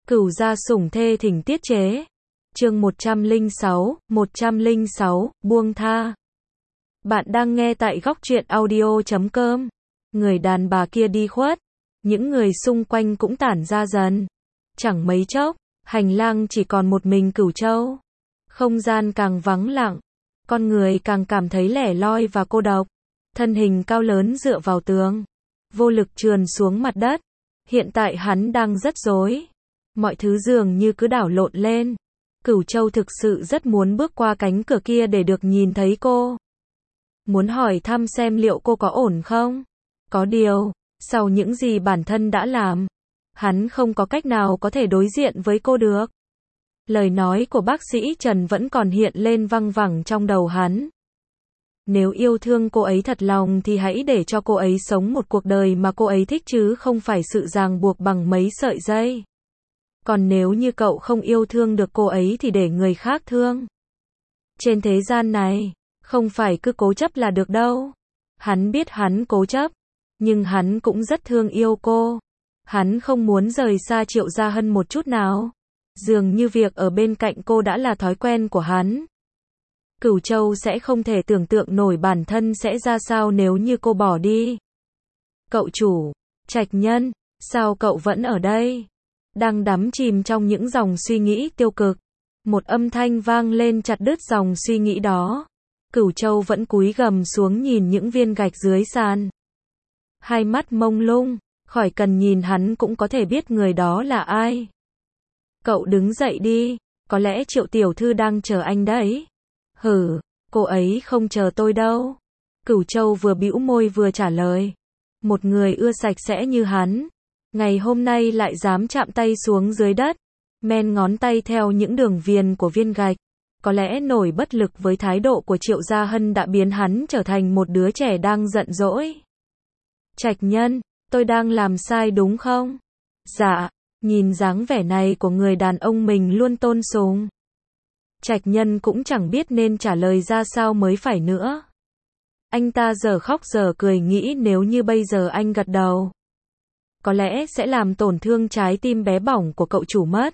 Cửu gia sủng thê thỉnh tiết chế. Chương 106, buông tha. Bạn đang nghe tại góc truyện audio.com. Người đàn bà kia đi khuất, những người xung quanh cũng tản ra dần. Chẳng mấy chốc, hành lang chỉ còn một mình Cửu Châu. Không gian càng vắng lặng, con người càng cảm thấy lẻ loi và cô độc. Thân hình cao lớn dựa vào tường, vô lực trườn xuống mặt đất. Hiện tại hắn đang rất rối. Mọi thứ dường như cứ đảo lộn lên. Cửu Châu thực sự rất muốn bước qua cánh cửa kia để được nhìn thấy cô. Muốn hỏi thăm xem liệu cô có ổn không? Có điều, sau những gì bản thân đã làm, hắn không có cách nào có thể đối diện với cô được. Lời nói của bác sĩ Trần vẫn còn hiện lên văng vẳng trong đầu hắn. Nếu yêu thương cô ấy thật lòng thì hãy để cho cô ấy sống một cuộc đời mà cô ấy thích chứ không phải sự ràng buộc bằng mấy sợi dây. Còn nếu như cậu không yêu thương được cô ấy thì để người khác thương. Trên thế gian này, không phải cứ cố chấp là được đâu. Hắn biết hắn cố chấp, nhưng hắn cũng rất thương yêu cô. Hắn không muốn rời xa Triệu Gia Hân một chút nào. Dường như việc ở bên cạnh cô đã là thói quen của hắn. Cửu Châu sẽ không thể tưởng tượng nổi bản thân sẽ ra sao nếu như cô bỏ đi. Cậu chủ, Trạch Nhân, sao cậu vẫn ở đây? Đang đắm chìm trong những dòng suy nghĩ tiêu cực. Một âm thanh vang lên chặt đứt dòng suy nghĩ đó. Cửu Châu vẫn cúi gằm xuống nhìn những viên gạch dưới sàn. Hai mắt mông lung, khỏi cần nhìn hắn cũng có thể biết người đó là ai. Cậu đứng dậy đi, có lẽ Triệu tiểu thư đang chờ anh đấy. Hử, cô ấy không chờ tôi đâu. Cửu Châu vừa bĩu môi vừa trả lời. Một người ưa sạch sẽ như hắn, ngày hôm nay lại dám chạm tay xuống dưới đất, men ngón tay theo những đường viền của viên gạch. Có lẽ nổi bất lực với thái độ của Triệu Gia Hân đã biến hắn trở thành một đứa trẻ đang giận dỗi. Trạch Nhân, tôi đang làm sai đúng không? Dạ, nhìn dáng vẻ này của người đàn ông mình luôn tôn sùng. Trạch Nhân cũng chẳng biết nên trả lời ra sao mới phải nữa. Anh ta giờ khóc giờ cười nghĩ nếu như bây giờ anh gật đầu, có lẽ sẽ làm tổn thương trái tim bé bỏng của cậu chủ mất.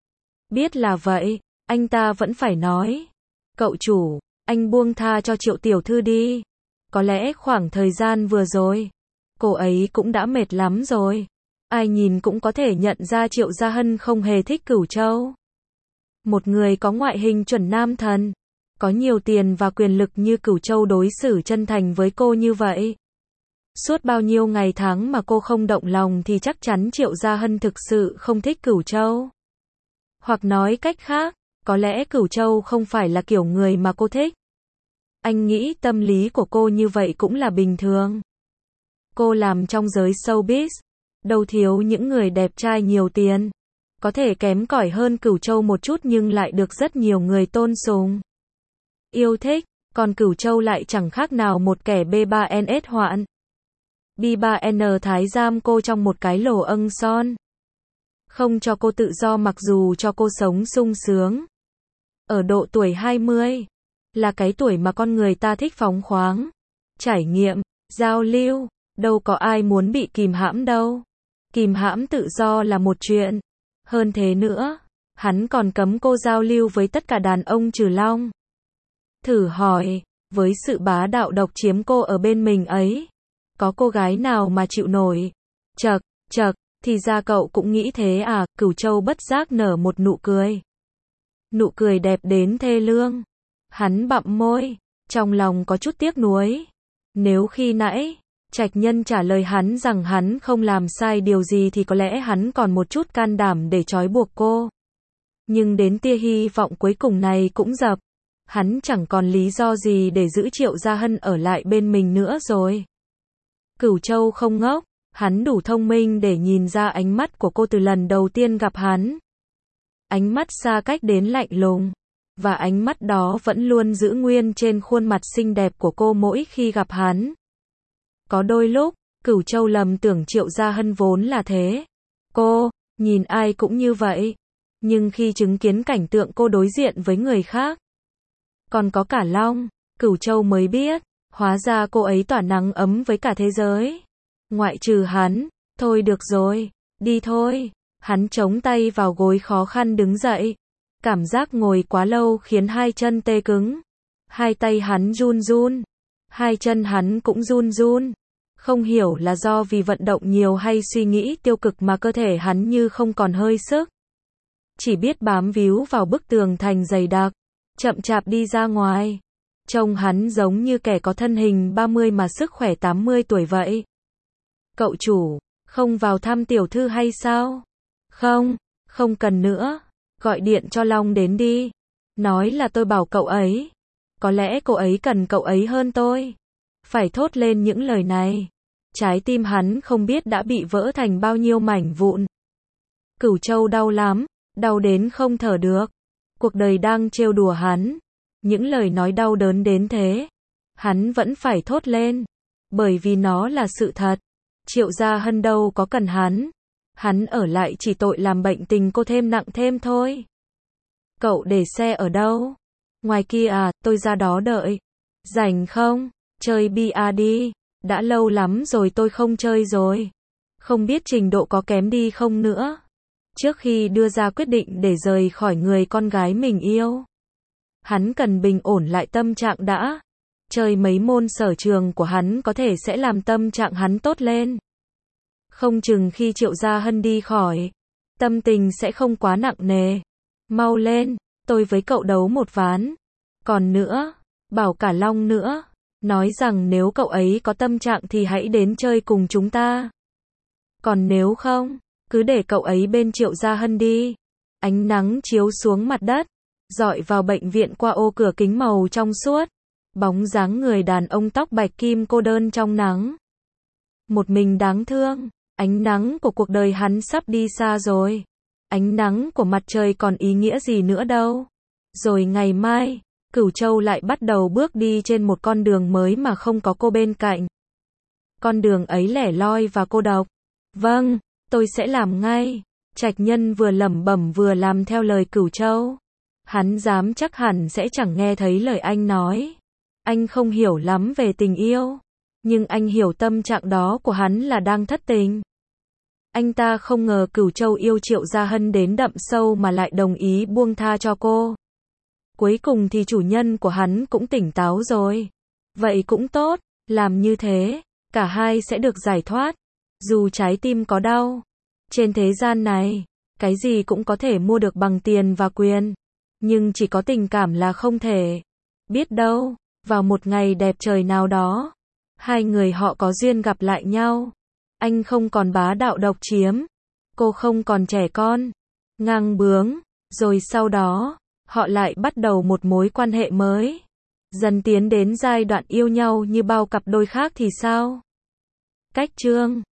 Biết là vậy, anh ta vẫn phải nói. Cậu chủ, anh buông tha cho Triệu tiểu thư đi. Có lẽ khoảng thời gian vừa rồi, cô ấy cũng đã mệt lắm rồi. Ai nhìn cũng có thể nhận ra Triệu Gia Hân không hề thích Cửu Châu. Một người có ngoại hình chuẩn nam thần, có nhiều tiền và quyền lực như Cửu Châu đối xử chân thành với cô như vậy. Suốt bao nhiêu ngày tháng mà cô không động lòng thì chắc chắn Triệu Gia Hân thực sự không thích Cửu Châu. Hoặc nói cách khác, có lẽ Cửu Châu không phải là kiểu người mà cô thích. Anh nghĩ tâm lý của cô như vậy cũng là bình thường. Cô làm trong giới showbiz, đâu thiếu những người đẹp trai nhiều tiền. Có thể kém cỏi hơn Cửu Châu một chút nhưng lại được rất nhiều người tôn sùng, yêu thích, còn Cửu Châu lại chẳng khác nào một kẻ B3NS hoạn. B3N thái giam cô trong một cái lồ âng son. Không cho cô tự do mặc dù cho cô sống sung sướng. Ở độ tuổi 20, là cái tuổi mà con người ta thích phóng khoáng, trải nghiệm, giao lưu, đâu có ai muốn bị kìm hãm đâu. Kìm hãm tự do là một chuyện. Hơn thế nữa, hắn còn cấm cô giao lưu với tất cả đàn ông trừ Long. Thử hỏi, với sự bá đạo độc chiếm cô ở bên mình ấy, có cô gái nào mà chịu nổi? Chậc, thì ra cậu cũng nghĩ thế à? Cửu Châu bất giác nở một nụ cười. Nụ cười đẹp đến thê lương. Hắn bặm môi, trong lòng có chút tiếc nuối. Nếu khi nãy, Trạch Nhân trả lời hắn rằng hắn không làm sai điều gì thì có lẽ hắn còn một chút can đảm để trói buộc cô. Nhưng đến tia hy vọng cuối cùng này cũng dập. Hắn chẳng còn lý do gì để giữ Triệu Gia Hân ở lại bên mình nữa rồi. Cửu Châu không ngốc, hắn đủ thông minh để nhìn ra ánh mắt của cô từ lần đầu tiên gặp hắn. Ánh mắt xa cách đến lạnh lùng, và ánh mắt đó vẫn luôn giữ nguyên trên khuôn mặt xinh đẹp của cô mỗi khi gặp hắn. Có đôi lúc, Cửu Châu lầm tưởng Triệu Gia Hân vốn là thế. Cô, nhìn ai cũng như vậy. Nhưng khi chứng kiến cảnh tượng cô đối diện với người khác, còn có cả Long, Cửu Châu mới biết, hóa ra cô ấy tỏa nắng ấm với cả thế giới. Ngoại trừ hắn, thôi được rồi, đi thôi. Hắn chống tay vào gối khó khăn đứng dậy. Cảm giác ngồi quá lâu khiến hai chân tê cứng. Hai tay hắn run run. Hai chân hắn cũng run run. Không hiểu là do vì vận động nhiều hay suy nghĩ tiêu cực mà cơ thể hắn như không còn hơi sức. Chỉ biết bám víu vào bức tường thành dày đặc, chậm chạp đi ra ngoài. Trông hắn giống như kẻ có thân hình 30 mà sức khỏe 80 tuổi vậy. Cậu chủ, không vào thăm tiểu thư hay sao? Không, không cần nữa. Gọi điện cho Long đến đi. Nói là tôi bảo cậu ấy. Có lẽ cô ấy cần cậu ấy hơn tôi. Phải thốt lên những lời này. Trái tim hắn không biết đã bị vỡ thành bao nhiêu mảnh vụn. Cửu Châu đau lắm, đau đến không thở được. Cuộc đời đang trêu đùa hắn. Những lời nói đau đớn đến thế. Hắn vẫn phải thốt lên. Bởi vì nó là sự thật. Triệu Gia Hân đâu có cần hắn. Hắn ở lại chỉ tội làm bệnh tình cô thêm nặng thêm thôi. Cậu để xe ở đâu? Ngoài kia à, tôi ra đó đợi. Rảnh không? Chơi bia đi. Đã lâu lắm rồi tôi không chơi rồi. Không biết trình độ có kém đi không nữa. Trước khi đưa ra quyết định để rời khỏi người con gái mình yêu, hắn cần bình ổn lại tâm trạng đã. Chơi mấy môn sở trường của hắn có thể sẽ làm tâm trạng hắn tốt lên. Không chừng khi Triệu Gia Hân đi khỏi, tâm tình sẽ không quá nặng nề. Mau lên, tôi với cậu đấu một ván. Còn nữa, bảo cả Long nữa. Nói rằng nếu cậu ấy có tâm trạng thì hãy đến chơi cùng chúng ta. Còn nếu không, cứ để cậu ấy bên Triệu Gia Hân đi. Ánh nắng chiếu xuống mặt đất, rọi vào bệnh viện qua ô cửa kính màu trong suốt. Bóng dáng người đàn ông tóc bạch kim cô đơn trong nắng. Một mình đáng thương. Ánh nắng của cuộc đời hắn sắp đi xa rồi. Ánh nắng của mặt trời còn ý nghĩa gì nữa đâu. Rồi ngày mai, Cửu Châu lại bắt đầu bước đi trên một con đường mới mà không có cô bên cạnh. Con đường ấy lẻ loi và cô độc. Vâng, tôi sẽ làm ngay. Trạch Nhân vừa lẩm bẩm vừa làm theo lời Cửu Châu. Hắn dám chắc hẳn sẽ chẳng nghe thấy lời anh nói. Anh không hiểu lắm về tình yêu. Nhưng anh hiểu tâm trạng đó của hắn là đang thất tình. Anh ta không ngờ Cửu Châu yêu Triệu Gia Hân đến đậm sâu mà lại đồng ý buông tha cho cô. Cuối cùng thì chủ nhân của hắn cũng tỉnh táo rồi. Vậy cũng tốt, làm như thế, cả hai sẽ được giải thoát. Dù trái tim có đau. Trên thế gian này, cái gì cũng có thể mua được bằng tiền và quyền. Nhưng chỉ có tình cảm là không thể. Biết đâu, vào một ngày đẹp trời nào đó, hai người họ có duyên gặp lại nhau. Anh không còn bá đạo độc chiếm. Cô không còn trẻ con, ngang bướng. Rồi sau đó, họ lại bắt đầu một mối quan hệ mới. Dần tiến đến giai đoạn yêu nhau như bao cặp đôi khác thì sao? Cách chương